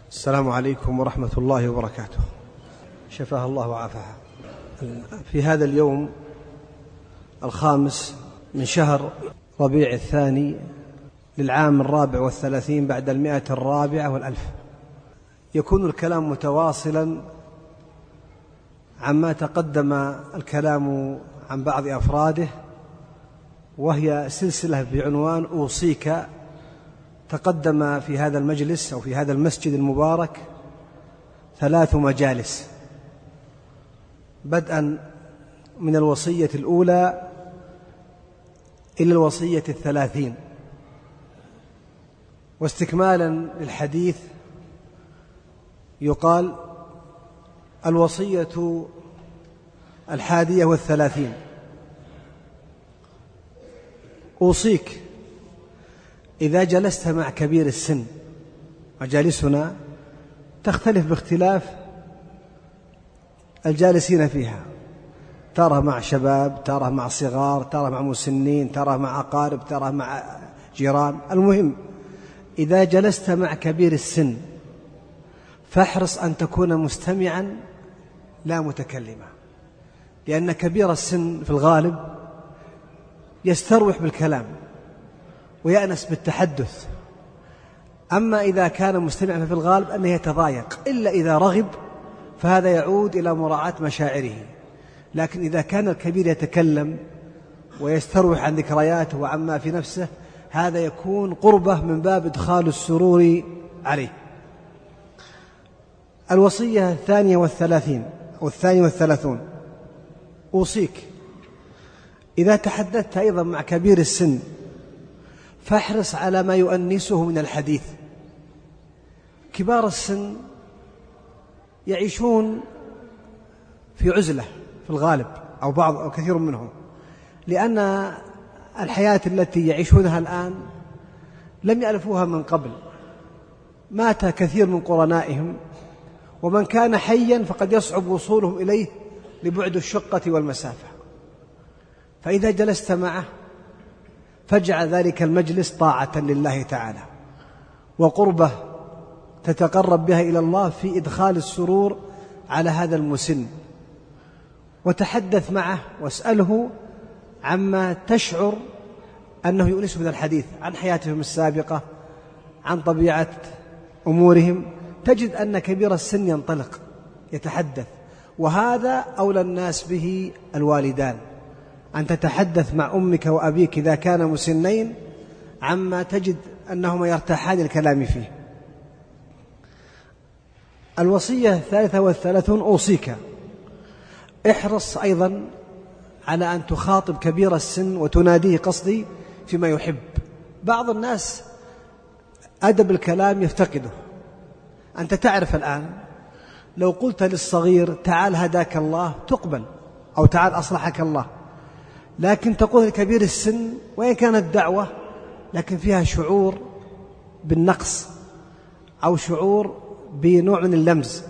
السلام عليكم ورحمة الله وبركاته. شفاها الله وعافاها. في هذا اليوم 5 من شهر ربيع الثاني للعام 34 بعد 104 والألف، يكون الكلام متواصلا عما تقدم الكلام عن بعض أفراده، وهي سلسلة بعنوان أوصيك تقدم في هذا المجلس أو في هذا المسجد المبارك 3 مجالس، بدءا من الوصية الأولى إلى الوصية 30، واستكمالا للحديث يقال الوصية 31: أوصيك إذا جلست مع كبير السن. مجالسنا تختلف باختلاف الجالسين فيها، ترى مع شباب، ترى مع صغار، ترى مع مسنين، ترى مع أقارب، ترى مع جيران. المهم إذا جلست مع كبير السن فاحرص أن تكون مستمعا لا متكلما، لأن كبير السن في الغالب يستروح بالكلام ويأنس بالتحدث، أما إذا كان مستمعا ففي الغالب أنه يتضايق، إلا إذا رغب فهذا يعود إلى مراعاة مشاعره. لكن إذا كان الكبير يتكلم ويستروح عن ذكرياته وعما في نفسه، هذا يكون قربة من باب إدخال السرور عليه. الوصية 32 أو 32: أوصيك إذا تحدثت أيضا مع كبير السن فاحرص على ما يؤنسه من الحديث. كبار السن يعيشون في عزلة في الغالب، أو بعض أو كثير منهم، لأن الحياة التي يعيشونها الآن لم يألفوها من قبل. مات كثير من قرنائهم، ومن كان حيا فقد يصعب وصولهم إليه لبعد الشقة والمسافة. فإذا جلست معه فاجعل ذلك المجلس طاعة لله تعالى وقربة تتقرب بها إلى الله في إدخال السرور على هذا المسن، وتحدث معه واسأله عما تشعر أنه يؤنس من الحديث عن حياتهم السابقة، عن طبيعة أمورهم. تجد أن كبير السن ينطلق يتحدث، وهذا أولى الناس به الوالدان، أن تتحدث مع أمك وأبيك إذا كان مسنين عما تجد أنهما يرتاحان الكلام فيه. الوصية 33: أوصيك احرص أيضا على أن تخاطب كبير السن وتناديه، قصدي فيما يحب. بعض الناس أدب الكلام يفتقده. أنت تعرف الآن لو قلت للصغير تعال هداك الله تقبل، أو تعال أصلحك الله، لكن تقول لكبير السن وإن كانت دعوة لكن فيها شعور بالنقص أو شعور بنوع من اللمز.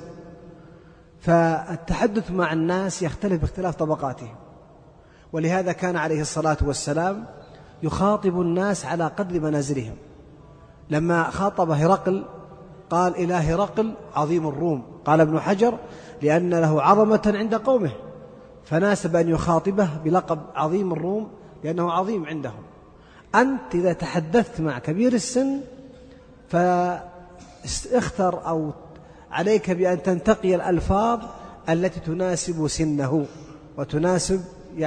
فالتحدث مع الناس يختلف باختلاف طبقاتهم، ولهذا كان عليه الصلاة والسلام يخاطب الناس على قدر منازلهم. لما خاطب هرقل قال: إلى هرقل عظيم الروم. قال ابن حجر: لأن له عظمة عند قومه، فناسب أن يخاطبه بلقب عظيم الروم لأنه عظيم عندهم. أنت إذا تحدثت مع كبير السن فاختر أو عليك بأن تنتقي الألفاظ التي تناسب سنه وتناسب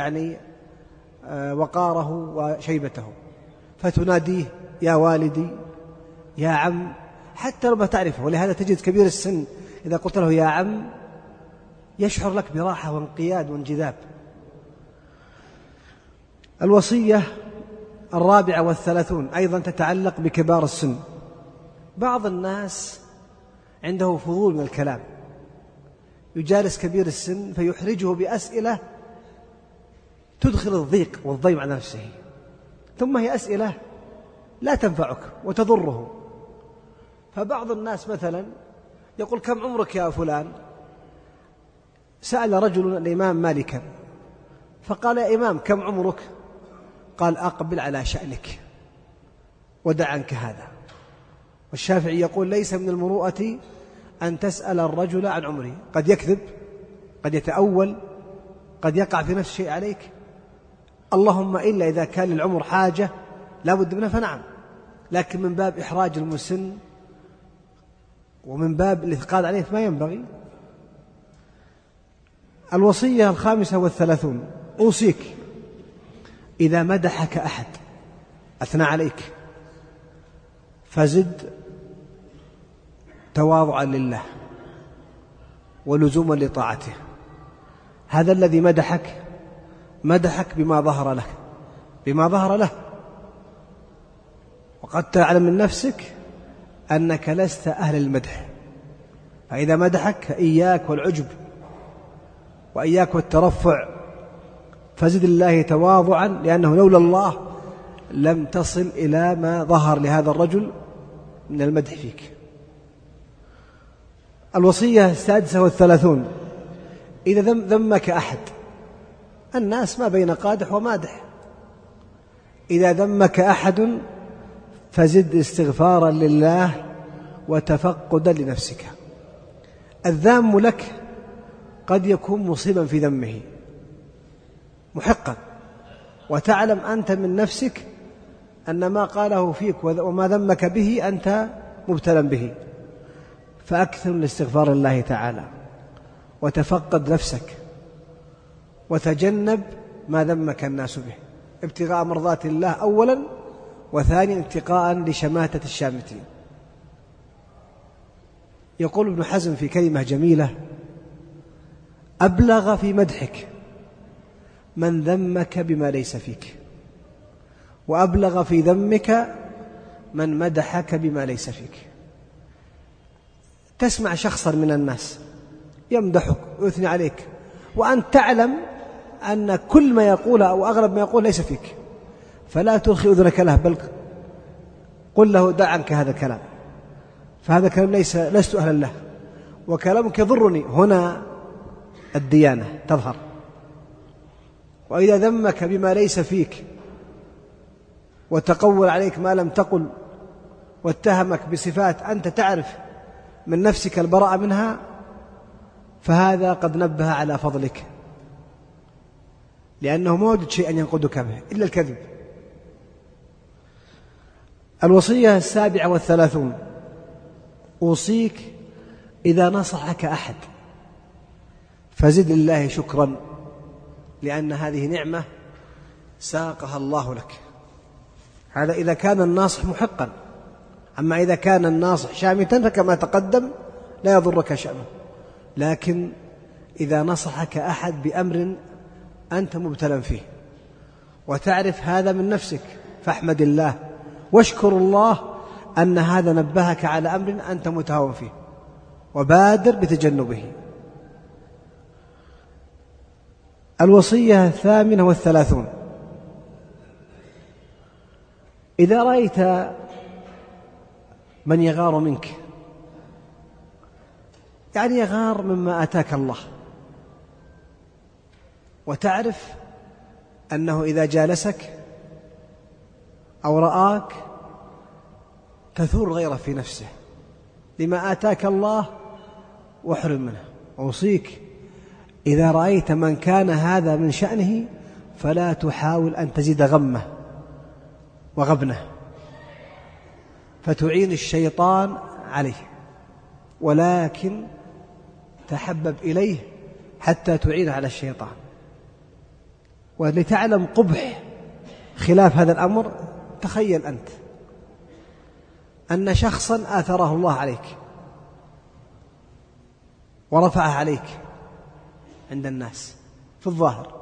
وقاره وشيبته، فتناديه يا والدي، يا عم، حتى لو ما تعرفه. ولهذا تجد كبير السن إذا قلت له يا عم يشعر لك براحة وانقياد وانجذاب. الوصية 34 أيضا تتعلق بكبار السن. بعض الناس عنده فضول من الكلام، يجالس كبير السن فيحرجه بأسئلة تدخل الضيق والضيم على نفسه، ثم هي أسئلة لا تنفعك وتضره. فبعض الناس مثلا يقول: كم عمرك يا فلان؟ سأل رجل الإمام مالكا فقال: يا إمام كم عمرك؟ قال: أقبل على شأنك ودع عنك هذا. والشافعي يقول: ليس من المروءة أن تسأل الرجل عن عمره، قد يكذب، قد يتأول، قد يقع في نفس الشيء عليك، اللهم إلا إذا كان للعمر حاجة لا بد منها فنعم، لكن من باب إحراج المسن ومن باب الإثقال عليه ما ينبغي. الوصية 35: أوصيك إذا مدحك أحد أثنى عليك فزد تواضعا لله ولزوما لطاعته. هذا الذي مدحك بما ظهر له، وقد تعلم من نفسك أنك لست أهل المدح، فإذا مدحك إياك والعجب وإياك والترفع، فزد الله تواضعا، لأنه لولا الله لم تصل إلى ما ظهر لهذا الرجل من المدح فيك. الوصية 36: إذا ذمك أحد، الناس ما بين قادح ومادح، إذا ذمك أحد فزد استغفارا لله وتفقدا لنفسك. الذام لك قد يكون مصيبا في ذمه محقا، وتعلم أنت من نفسك أن ما قاله فيك وما ذمك به أنت مبتلا به، فأكثر الاستغفار لله تعالى وتفقد نفسك وتجنب ما ذمك الناس به، ابتغاء مرضات الله أولا، وثانيا اتقاء لشماتة الشامتين. يقول ابن حزم في كلمة جميلة: أبلغ في مدحك من ذمك بما ليس فيك، وأبلغ في ذمك من مدحك بما ليس فيك. تسمع شخصا من الناس يمدحك ويثني عليك، وأنت تعلم أن كل ما يقول أو أغلب ما يقول ليس فيك، فلا ترخي أذنك له، بل قل له: دع عنك هذا الكلام، فهذا الكلام لست أهلا له، وكلامك يضرني. هنا الديانة تظهر. وإذا ذمك بما ليس فيك وتقول عليك ما لم تقل واتهمك بصفات أنت تعرف من نفسك البراءة منها، فهذا قد نبه على فضلك، لأنه ما وجد شيء ينقدك به إلا الكذب. الوصية 37: أوصيك إذا نصحك أحد فزد لله شكرا، لأن هذه نعمة ساقها الله لك. هذا إذا كان الناصح محقا، أما إذا كان الناصح شامتا فكما تقدم لا يضرك شأنه. لكن إذا نصحك أحد بأمر أنت مبتلا فيه وتعرف هذا من نفسك، فاحمد الله واشكر الله أن هذا نبهك على أمر أنت متهاون فيه، وبادر بتجنبه. الوصية 38: إذا رأيت من يغار منك، يعني يغار مما آتاك الله، وتعرف أنه إذا جالسك أو رآك تثور غيره في نفسه لما آتاك الله واحرم منه، أوصيك إذا رأيت من كان هذا من شأنه فلا تحاول أن تزيد غمه وغبنه فتعين الشيطان عليه، ولكن تحبب إليه حتى تعين على الشيطان. ولتعلم قبح خلاف هذا الأمر، تخيل أنت أن شخصا آثره الله عليك ورفعه عليك عند الناس في الظاهر،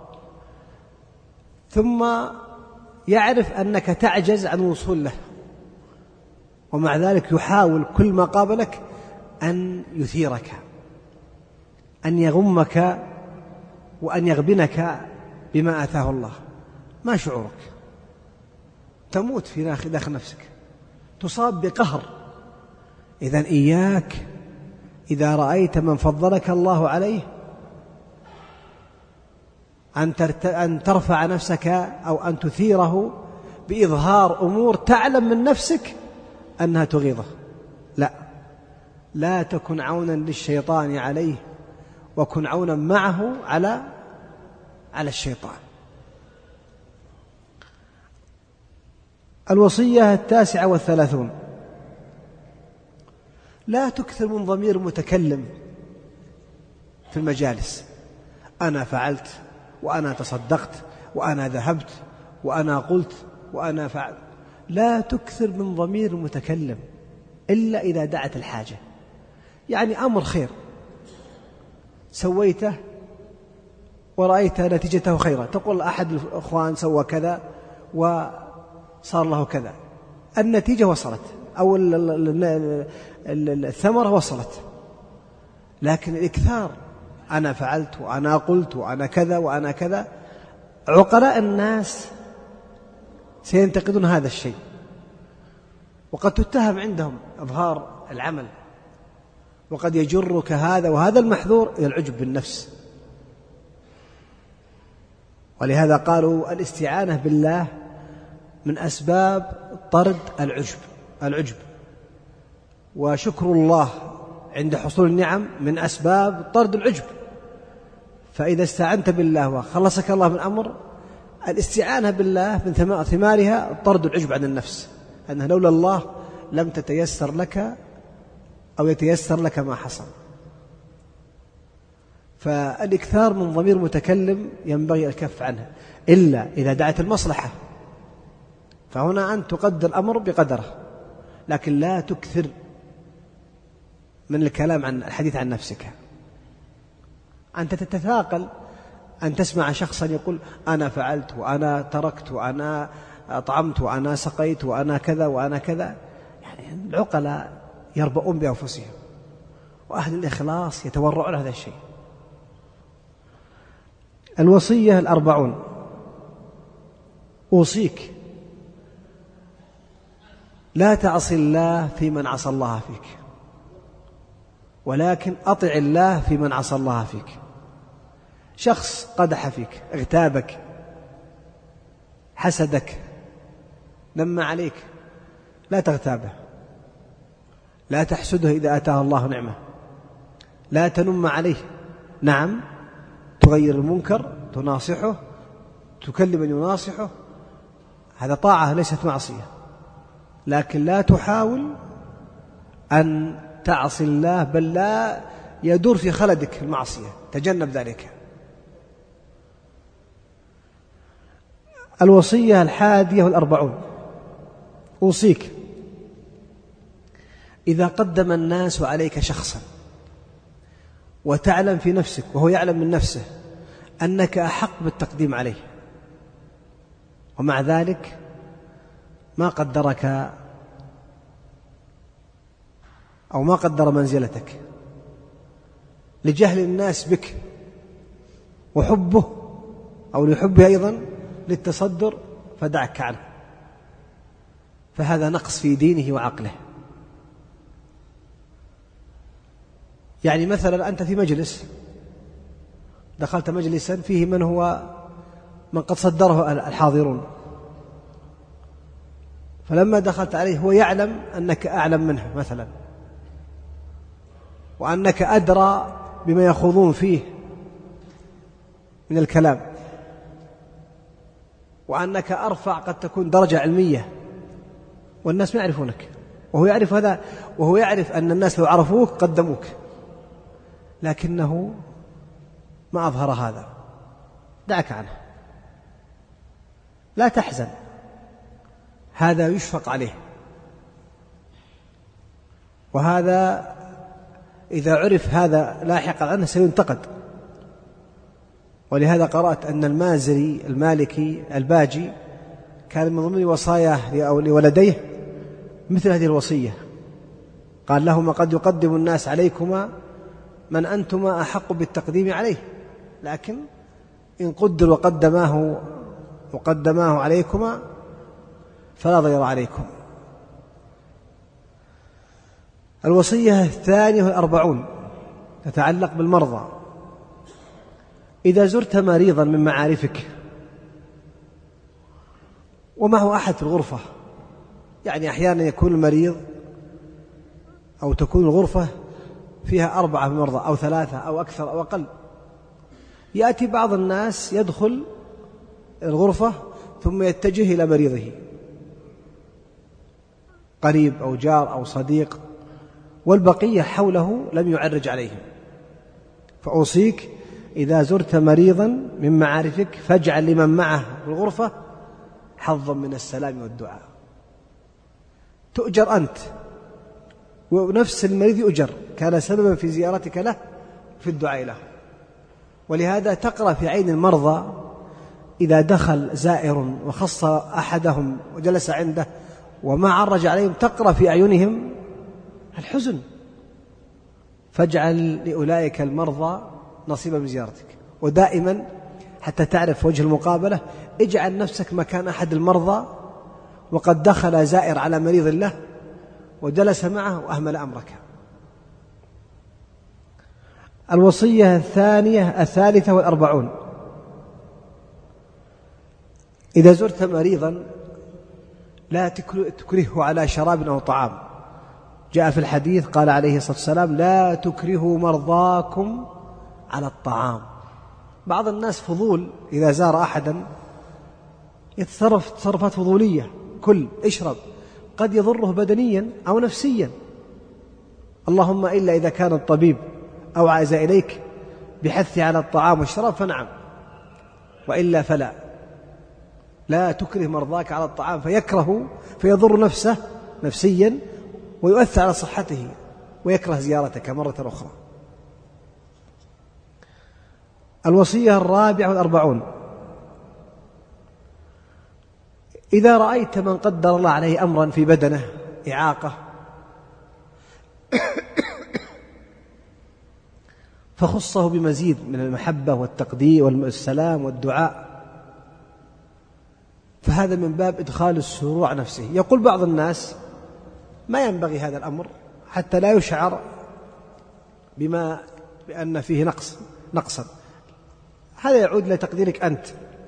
ثم يعرف أنك تعجز عن الوصول له، ومع ذلك يحاول كل ما قابلك أن يثيرك، أن يغمك وأن يغبنك بما آتاه الله. ما شعورك؟ تموت في داخل نفسك، تصاب بقهر. إذن إياك إذا رأيت من فضلك الله عليه أن ترفع نفسك أو أن تثيره بإظهار أمور تعلم من نفسك أنها تغيظه. لا، لا تكن عونا للشيطان عليه، وكن عونا معه على الشيطان. الوصية 39: لا تكثر من ضمير متكلم في المجالس، أنا فعلت، وأنا تصدقت، وأنا ذهبت، وأنا قلت، وأنا فعلت. لا تكثر من ضمير متكلم إلا إذا دعت الحاجة. يعني أمر خير سويته ورأيت نتيجته خيرا، تقول أحد الأخوان سوى كذا وصار له كذا، النتيجة وصلت أو الثمرة وصلت. لكن الإكثار، أنا فعلت وأنا قلت وأنا كذا وأنا كذا، عقلاء الناس سينتقدون هذا الشيء، وقد تتهم عندهم إظهار العمل، وقد يجرك هذا وهذا المحذور إلى العجب بالنفس. ولهذا قالوا الاستعانة بالله من أسباب طرد العجب، وشكر الله عند حصول النعم من أسباب طرد العجب. فإذا استعنت بالله وخلصك الله من أمر، الاستعانة بالله من ثمارها طرد العجب عن النفس، أنه لولا الله لم تتيسر لك أو يتيسر لك ما حصل. فالإكثار من ضمير متكلم ينبغي الكف عنه إلا إذا دعت المصلحة، فهنا أنت تقدر الأمر بقدره، لكن لا تكثر من الكلام عن الحديث عن نفسك. أنت تتثاقل أن تسمع شخصا يقول أنا فعلت وأنا تركت وأنا أطعمت وأنا سقيت وأنا كذا وأنا كذا. يعني العقلاء يربؤون بأنفسهم، وأهل الإخلاص يتورعون هذا الشيء. الوصية 40: أوصيك لا تعصي الله في من عصى الله فيك، ولكن أطع الله في من عصى الله فيك. شخص قدح فيك، اغتابك، حسدك، نم عليك، لا تغتابه، لا تحسده إذا أتاه الله نعمة، لا تنم عليه. نعم، تغير المنكر، تناصحه، تكلم من يناصحه، هذا طاعة ليست معصية، لكن لا تحاول أن تعصي الله، بل لا يدور في خلدك المعصية، تجنب ذلك. الوصية 41: أوصيك إذا قدم الناس عليك شخصا وتعلم في نفسك وهو يعلم من نفسه أنك أحق بالتقديم عليه، ومع ذلك ما قدرك أو ما قدر منزلتك لجهل الناس بك وحبه أو لحبه أيضا للتصدر، فدعك عنه، فهذا نقص في دينه وعقله. يعني مثلا أنت في مجلس، دخلت مجلسا فيه من قد صدره الحاضرون، فلما دخلت عليه هو يعلم أنك أعلم منه مثلا، وأنك أدرى بما يخوضون فيه من الكلام، وأنك أرفع قد تكون درجة علمية، والناس ما يعرفونك، وهو يعرف هذا، وهو يعرف أن الناس لو عرفوك قدموك، لكنه ما أظهر هذا. دعك عنه، لا تحزن، هذا يشفق عليه، وهذا إذا عرف هذا لاحقا عنه سينتقد. ولهذا قرأت أن المازري المالكي الباجي كان من ضمن وصاياه لولديه مثل هذه الوصية، قال لهما قد يقدم الناس عليكما من أنتما أحق بالتقديم عليه، لكن إن قدر وقدماه عليكما فلا ضير عليكم. الوصية 42 تتعلق بالمرضى: إذا زرت مريضا من معارفك ومعه أحد في الغرفة، يعني أحيانا يكون المريض أو تكون الغرفة فيها 4 مرضى أو 3 أو أكثر أو أقل، يأتي بعض الناس يدخل الغرفة ثم يتجه إلى مريضه، قريب أو جار أو صديق، والبقية حوله لم يعرج عليهم. فأوصيك إذا زرت مريضا من معارفك فاجعل لمن معه في الغرفة حظا من السلام والدعاء. تؤجر أنت، ونفس المريض يؤجر، كان سببا في زيارتك له في الدعاء له. ولهذا تقرأ في عين المرضى إذا دخل زائر وخص أحدهم وجلس عنده وما عرج عليهم، تقرأ في أعينهم الحزن، فاجعل لأولئك المرضى نصيبا من زيارتك. ودائما حتى تعرف وجه المقابلة اجعل نفسك مكان أحد المرضى وقد دخل زائر على مريض له وجلس معه وأهمل أمرك. الوصية الثالثة والأربعون: إذا زرت مريضا لا تكرهه على شراب أو طعام. جاء في الحديث قال عليه الصلاة والسلام: لا تكرهوا مرضاكم على الطعام. بعض الناس فضول، إذا زار أحدا يتصرف تصرفات فضولية، كل اشرب، قد يضره بدنيا أو نفسيا، اللهم إلا إذا كان الطبيب أوعز إليك بحث على الطعام والشراب فنعم، وإلا فلا. لا تكره مرضاك على الطعام فيكره فيضر نفسه نفسيا ويؤثر على صحته ويكره زيارتك مرة أخرى. الوصية الرابعة والأربعون: إذا رأيت من قدر الله عليه أمرا في بدنه، إعاقة، فخصه بمزيد من المحبة والتقدير والسلام والدعاء، فهذا من باب إدخال السرور على نفسه. يقول بعض الناس: ما ينبغي هذا الأمر حتى لا يشعر بأن فيه نقصا. هذا يعود لتقديرك أنت.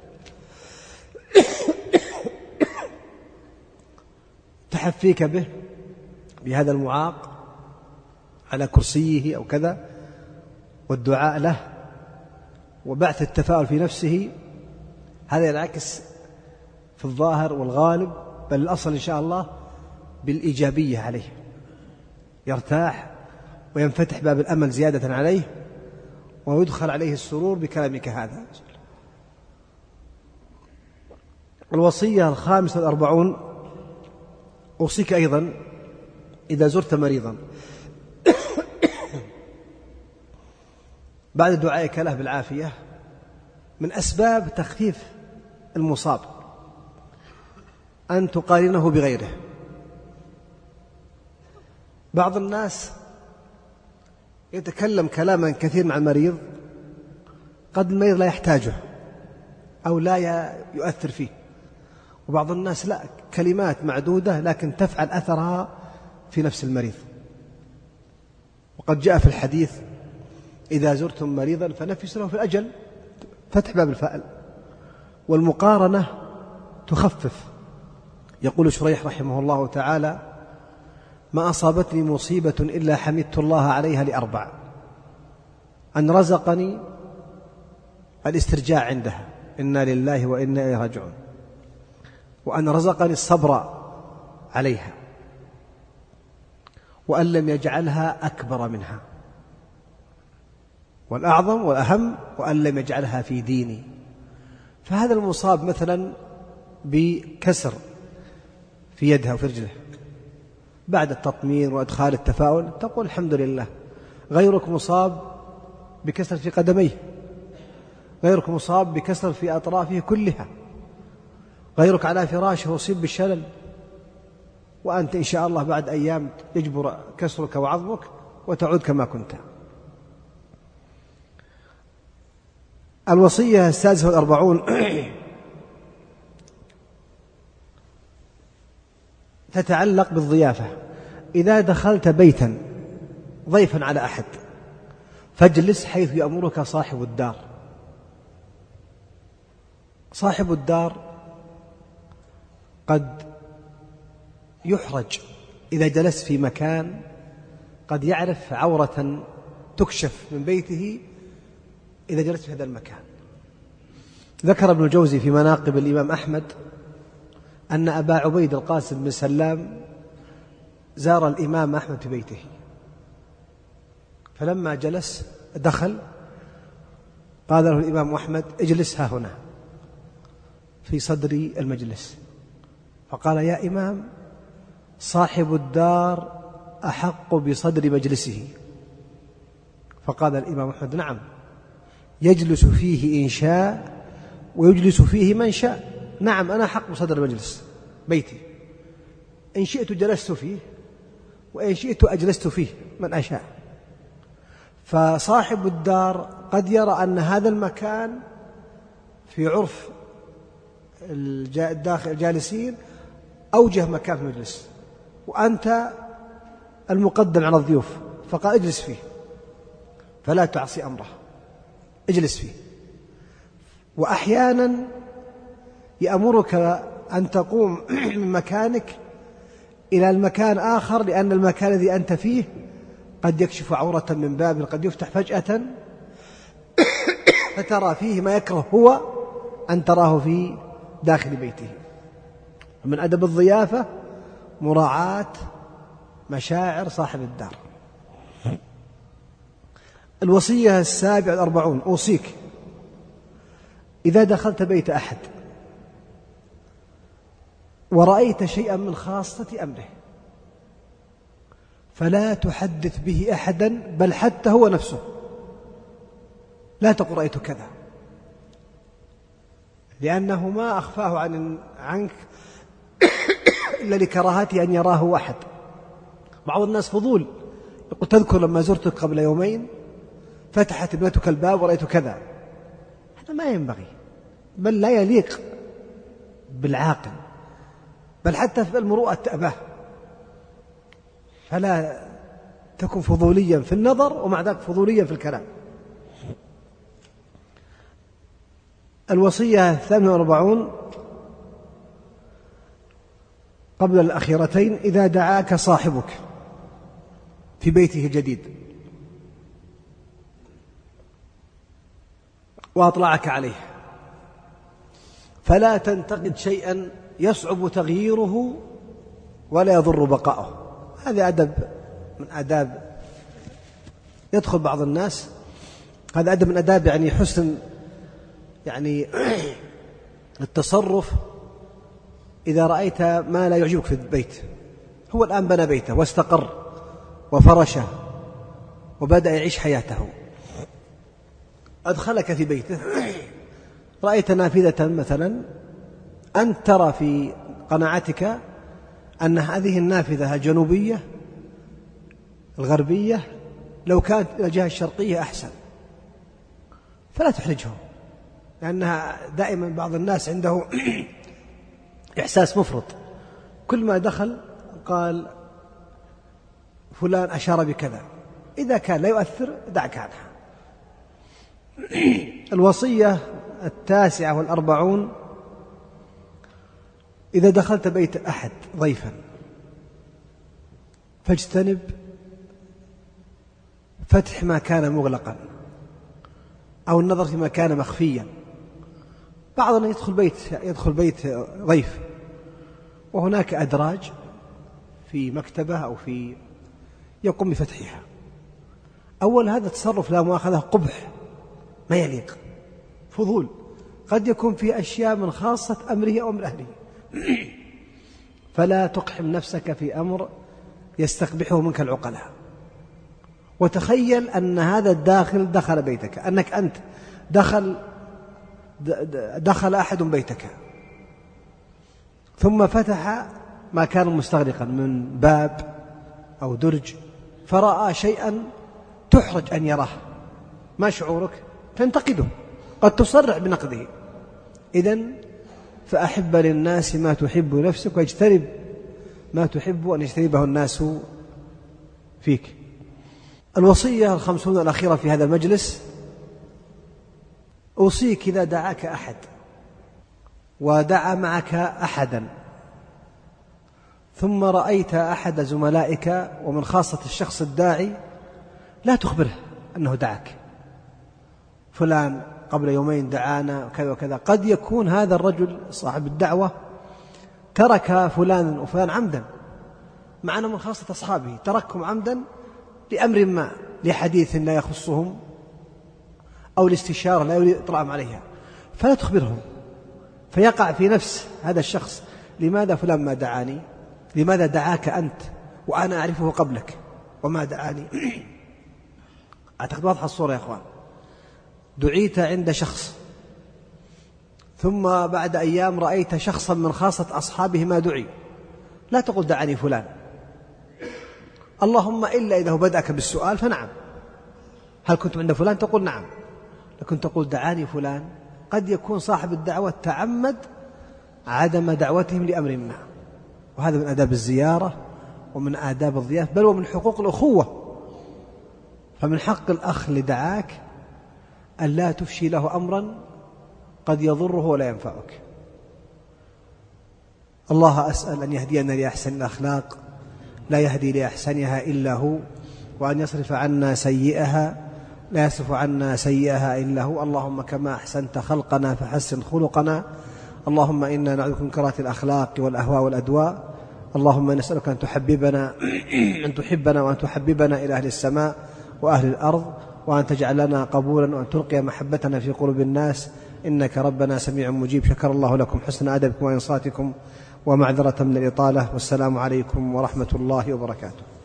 تحفيك به، بهذا المعاق على كرسيه أو كذا، والدعاء له وبعث التفاؤل في نفسه، هذا ينعكس في الظاهر والغالب، بل الأصل إن شاء الله بالإيجابية عليه، يرتاح وينفتح باب الأمل زيادة عليه ويدخل عليه السرور بكلامك هذا. الوصية الخامسة والأربعون: أوصيك أيضا إذا زرت مريضا بعد دعائك له بالعافية، من أسباب تخفيف المصاب أن تقارنه بغيره. بعض الناس يتكلم كلاما كثير مع المريض قد المريض لا يحتاجه أو لا يؤثر فيه، وبعض الناس لا، كلمات معدودة لكن تفعل أثرها في نفس المريض. وقد جاء في الحديث: إذا زرتم مريضا فنفسوا له في الأجل، فتح باب الفأل. والمقارنة تخفف. يقول شريح رحمه الله تعالى: ما أصابتني مصيبة إلا حمدت الله عليها ل4: أن رزقني الاسترجاع عندها، إنا لله وإنا إليه راجعون، وأن رزقني الصبر عليها، وأن لم يجعلها أكبر منها، والأعظم والأهم وأن لم يجعلها في ديني. فهذا المصاب مثلا بكسر في يدها وفي رجله، بعد التطمين وإدخال التفاؤل تقول الحمد لله. غيرك مصاب بكسر في قدميه، غيرك مصاب بكسر في أطرافه كلها، غيرك على فراشه أصيب بالشلل، وأنت إن شاء الله بعد أيام يجبر كسرك وعظمك وتعود كما كنت. الوصية السادسة والأربعون: تتعلق بالضيافة. إذا دخلت بيتا ضيفا على أحد فاجلس حيث يأمرك صاحب الدار. صاحب الدار قد يحرج إذا جلس في مكان قد يعرف عورة تكشف من بيته إذا جلس في هذا المكان. ذكر ابن الجوزي في مناقب الإمام أحمد أن أبا عبيد القاسم بن سلام زار الإمام أحمد في بيته، فلما جلس دخل قال له الإمام أحمد: اجلس ها هنا في صدر المجلس. فقال: يا إمام، صاحب الدار أحق بصدر مجلسه. فقال الإمام أحمد: نعم، يجلس فيه إن شاء ويجلس فيه من شاء. نعم، أنا أحق بصدر المجلس بيتي، إن شئت جلست فيه وإن شئت أجلست فيه من أشاء. فصاحب الدار قد يرى أن هذا المكان في عرف الجالسين أوجه مكان في المجلس، وأنت المقدم على الضيوف، فقال: اجلس فيه، فلا تعصي أمره، اجلس فيه. وأحيانا يأمرك أن تقوم من مكانك إلى المكان آخر، لأن المكان الذي أنت فيه قد يكشف عورة من باب قد يفتح فجأة فترى فيه ما يكره هو أن تراه في داخل بيته. ومن أدب الضيافة مراعاة مشاعر صاحب الدار. الوصية 47: أوصيك إذا دخلت بيت أحد ورأيت شيئا من خاصة أمره فلا تحدث به أحدا، بل حتى هو نفسه. لا تقل رأيت كذا، لأنه ما أخفاه عنك إلا لكراهته أن يراه أحد. بعض الناس فضول، يقول: تذكر لما زرتك قبل يومين فتحت ابنتك الباب ورأيت كذا. هذا ما ينبغي، بل لا يليق بالعاقل، بل حتى في المروءة تأباه. فلا تكن فضوليا في النظر ومع ذلك فضوليا في الكلام. الوصية 48 قبل الأخيرتين: إذا دعاك صاحبك في بيته الجديد وأطلعك عليه فلا تنتقد شيئا يصعب تغييره ولا يضر بقاؤه. هذا أدب من آداب يدخل بعض الناس، هذا أدب من آداب يعني حسن يعني التصرف. إذا رأيت ما لا يعجبك في البيت، هو الآن بنى بيته واستقر وفرشه وبدأ يعيش حياته، أدخلك في بيته، رأيت نافذة مثلا، أنت ترى في قناعتك أن هذه النافذة الجنوبية الغربية لو كانت إلى الجهة الشرقية أحسن، فلا تحرجهم، لأنها دائما بعض الناس عنده إحساس مفرط، كل ما دخل قال فلان أشار بكذا، إذا كان لا يؤثر دعك عنها. الوصية 49: إذا دخلت بيت أحد ضيفا فاجتنب فتح ما كان مغلقا أو النظر فيما كان مخفيا. بعضنا يدخل بيت ضيف وهناك أدراج في مكتبة أو في يقوم بفتحها. أول هذا تصرف لا مؤاخذة قبح، ما يليق، فضول، قد يكون في أشياء من خاصة أمره أو من أهله. فلا تقحم نفسك في أمر يستقبحه منك العقلاء. وتخيل أن هذا الداخل دخل بيتك، أنك أنت دخل أحد بيتك ثم فتح ما كان مستغلقا من باب أو درج فرأى شيئا تحرج أن يراه، ما شعورك؟ تنتقده، قد تصرح بنقده. إذن فأحب للناس ما تحب نفسك واجتنب ما تحب أن يجتنبه الناس فيك. الوصية 50 الأخيرة في هذا المجلس: أوصيك إذا دعاك أحد ودعا معك أحدا ثم رأيت أحد زملائك ومن خاصة الشخص الداعي لا تخبره أنه دعاك، فلان قبل يومين دعانا وكذا وكذا. قد يكون هذا الرجل صاحب الدعوة ترك فلان وفلان عمدا، معنا من خاصة أصحابه، تركهم عمدا لأمر ما، لحديث لا يخصهم أو الاستشارة لا يريد إطلاعهم عليها، فلا تخبرهم، فيقع في نفس هذا الشخص لماذا فلان ما دعاني، لماذا دعاك أنت وأنا أعرفه قبلك وما دعاني. أعتقد واضحة الصورة يا أخوان. دعيت عند شخص ثم بعد أيام رأيت شخصا من خاصة أصحابه ما دعي، لا تقول دعاني فلان، اللهم إلا إذا هو بدأك بالسؤال فنعم، هل كنت عند فلان تقول نعم، لكن تقول دعاني فلان، قد يكون صاحب الدعوة تعمد عدم دعوتهم لأمر ما، وهذا من آداب الزيارة ومن آداب الضيافة، بل ومن حقوق الأخوة. فمن حق الأخ لدعاك أن لا تفشي له أمرا قد يضره ولا ينفعك. الله أسأل أن يهدينا لأحسن الأخلاق لا يهدي لأحسنها إلا هو، وأن يصرف عنا سيئها لا يصرف عنا سيئها إلا هو. اللهم كما أحسنت خلقنا فحسن خلقنا. اللهم إنا نعوذ بك من كرات الأخلاق والأهواء والأدواء. اللهم نسألك أن تحبنا وأن تحببنا إلى أهل السماء وأهل الأرض، وأن تجعل لنا قبولا، وأن تلقي محبتنا في قلوب الناس، إنك ربنا سميع مجيب. شكر الله لكم حسن أدبكم وإنصاتكم، ومعذرة من الإطالة، والسلام عليكم ورحمة الله وبركاته.